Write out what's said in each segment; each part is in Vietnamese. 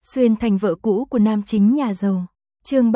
Xuyên thành vợ cũ của nam chính nhà giàu. Chương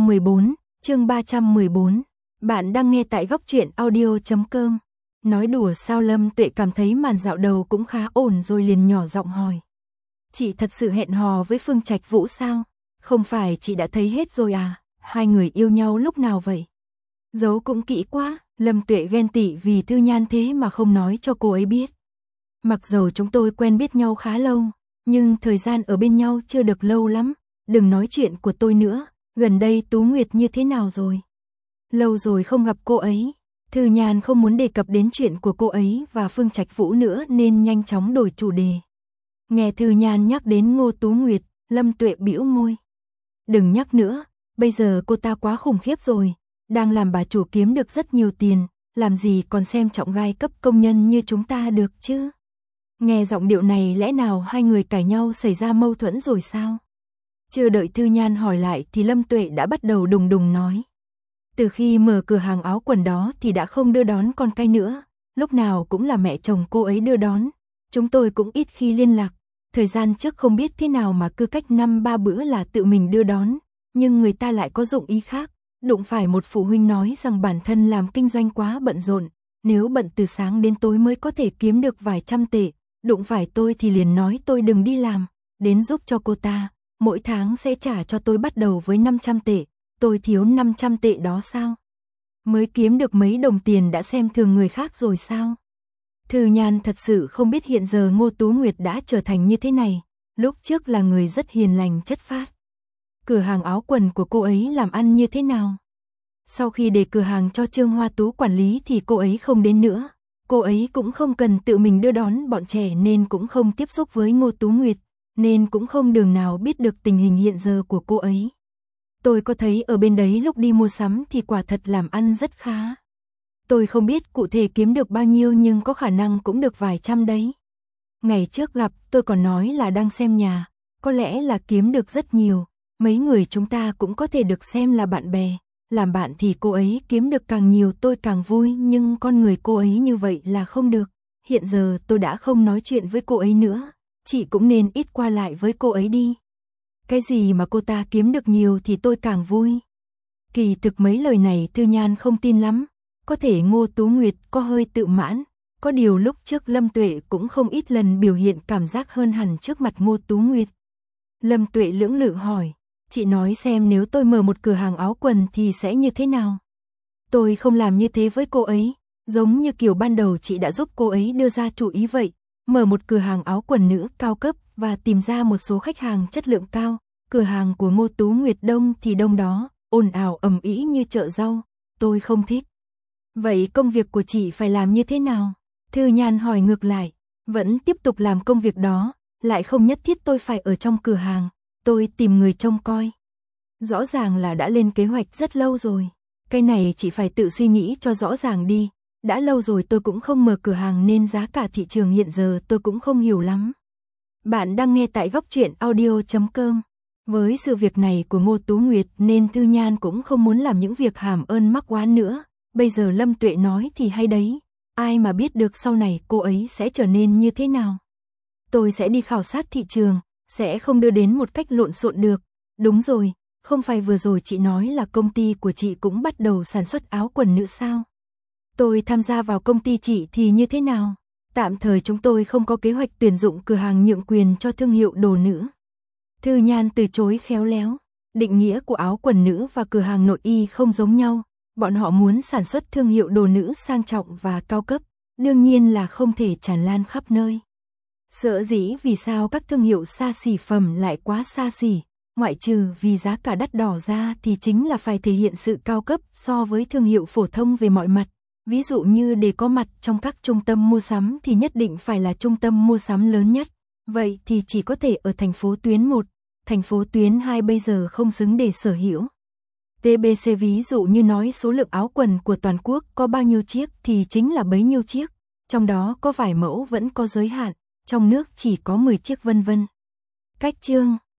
314. Bạn đang nghe tại góc truyện audio.com. Nói đùa sao Lâm Tuệ cảm thấy màn dạo đầu cũng khá ổn rồi liền nhỏ giọng hỏi. Chị thật sự hẹn hò với Phương Trạch Vũ sao? Không phải chị đã thấy hết rồi à? Hai người yêu nhau lúc nào vậy? Giấu cũng kỹ quá. Lâm Tuệ ghen tị vì Thư Nhan thế mà không nói cho cô ấy biết. Mặc dầu chúng tôi quen biết nhau khá lâu, nhưng thời gian ở bên nhau chưa được lâu lắm. Đừng nói chuyện của tôi nữa. Gần đây Tú Nguyệt như thế nào rồi? Lâu rồi không gặp cô ấy. Thư Nhan không muốn đề cập đến chuyện của cô ấy và Phương Trạch Vũ nữa nên nhanh chóng đổi chủ đề. Nghe Thư Nhan nhắc đến Ngô Tú Nguyệt, Lâm Tuệ bĩu môi. Đừng nhắc nữa, bây giờ cô ta quá khủng khiếp rồi, đang làm bà chủ kiếm được rất nhiều tiền, làm gì còn xem trọng gai cấp công nhân như chúng ta được chứ? Nghe giọng điệu này lẽ nào hai người cãi nhau xảy ra mâu thuẫn rồi sao? Chưa đợi Thư Nhan hỏi lại thì Lâm Tuệ đã bắt đầu đùng đùng nói. Từ khi mở cửa hàng áo quần đó thì đã không đưa đón con cái nữa, lúc nào cũng là mẹ chồng cô ấy đưa đón, chúng tôi cũng ít khi liên lạc. Thời gian trước không biết thế nào mà cứ cách 5-3 bữa là tự mình đưa đón, nhưng người ta lại có dụng ý khác. Đụng phải một phụ huynh nói rằng bản thân làm kinh doanh quá bận rộn, nếu bận từ sáng đến tối mới có thể kiếm được vài trăm tệ. Đụng phải tôi thì liền nói tôi đừng đi làm, đến giúp cho cô ta, mỗi tháng sẽ trả cho tôi bắt đầu với 500 tệ, tôi thiếu 500 tệ đó sao? Mới kiếm được mấy đồng tiền đã xem thường người khác rồi sao? Thư Nhan thật sự không biết hiện giờ Ngô Tú Nguyệt đã trở thành như thế này, lúc trước là người rất hiền lành chất phác. Cửa hàng áo quần của cô ấy làm ăn như thế nào? Sau khi để cửa hàng cho Trương Hoa Tú quản lý thì cô ấy không đến nữa. Cô ấy cũng không cần tự mình đưa đón bọn trẻ nên cũng không tiếp xúc với Ngô Tú Nguyệt, nên cũng không đường nào biết được tình hình hiện giờ của cô ấy. Tôi có thấy ở bên đấy lúc đi mua sắm thì quả thật làm ăn rất khá. Tôi không biết cụ thể kiếm được bao nhiêu nhưng có khả năng cũng được vài trăm đấy. Ngày trước gặp tôi còn nói là đang xem nhà, có lẽ là kiếm được rất nhiều, mấy người chúng ta cũng có thể được xem là bạn bè. Làm bạn thì cô ấy kiếm được càng nhiều tôi càng vui, nhưng con người cô ấy như vậy là không được. Hiện giờ tôi đã không nói chuyện với cô ấy nữa, chị cũng nên ít qua lại với cô ấy đi. Cái gì mà cô ta kiếm được nhiều thì tôi càng vui. Kỳ thực mấy lời này Thư Nhan không tin lắm, có thể Ngô Tú Nguyệt có hơi tự mãn, có điều lúc trước Lâm Tuệ cũng không ít lần biểu hiện cảm giác hơn hẳn trước mặt Ngô Tú Nguyệt. Lâm Tuệ lưỡng lự hỏi. Chị nói xem nếu tôi mở một cửa hàng áo quần thì sẽ như thế nào? Tôi không làm như thế với cô ấy, giống như kiểu ban đầu chị đã giúp cô ấy đưa ra chủ ý vậy, mở một cửa hàng áo quần nữ cao cấp và tìm ra một số khách hàng chất lượng cao. Cửa hàng của Ngô Tú Nguyệt đông thì đông đó, ồn ào ầm ĩ như chợ rau, tôi không thích. Vậy công việc của chị phải làm như thế nào? Thư Nhan hỏi ngược lại. Vẫn tiếp tục làm công việc đó, lại không nhất thiết tôi phải ở trong cửa hàng. Tôi tìm người trông coi. Rõ ràng là đã lên kế hoạch rất lâu rồi. Cái này chị phải tự suy nghĩ cho rõ ràng đi. Đã lâu rồi tôi cũng không mở cửa hàng nên giá cả thị trường hiện giờ tôi cũng không hiểu lắm. Bạn đang nghe tại góc truyện audio.com. Với sự việc này của Ngô Tú Nguyệt nên Thư Nhan cũng không muốn làm những việc hàm ơn mắc oán nữa. Bây giờ Lâm Tuệ nói thì hay đấy. Ai mà biết được sau này cô ấy sẽ trở nên như thế nào. Tôi sẽ đi khảo sát thị trường. Sẽ không đưa đến một cách lộn xộn được. Đúng rồi, không phải vừa rồi chị nói là công ty của chị cũng bắt đầu sản xuất áo quần nữ sao? Tôi tham gia vào công ty chị thì như thế nào? Tạm thời chúng tôi không có kế hoạch tuyển dụng cửa hàng nhượng quyền cho thương hiệu đồ nữ. Thư Nhan từ chối khéo léo. Định nghĩa của áo quần nữ và cửa hàng nội y không giống nhau. Bọn họ muốn sản xuất thương hiệu đồ nữ sang trọng và cao cấp, đương nhiên là không thể tràn lan khắp nơi. Sợ dĩ vì sao các thương hiệu xa xỉ phẩm lại quá xa xỉ, ngoại trừ vì giá cả đắt đỏ ra thì chính là phải thể hiện sự cao cấp so với thương hiệu phổ thông về mọi mặt. Ví dụ như để có mặt trong các trung tâm mua sắm thì nhất định phải là trung tâm mua sắm lớn nhất. Vậy thì chỉ có thể ở thành phố tuyến 1, thành phố tuyến 2 bây giờ không xứng để sở hữu. TBC ví dụ như nói số lượng áo quần của toàn quốc có bao nhiêu chiếc thì chính là bấy nhiêu chiếc, trong đó có vài mẫu vẫn có giới hạn. Trong nước chỉ có 10 chiếc vân vân. Cách chương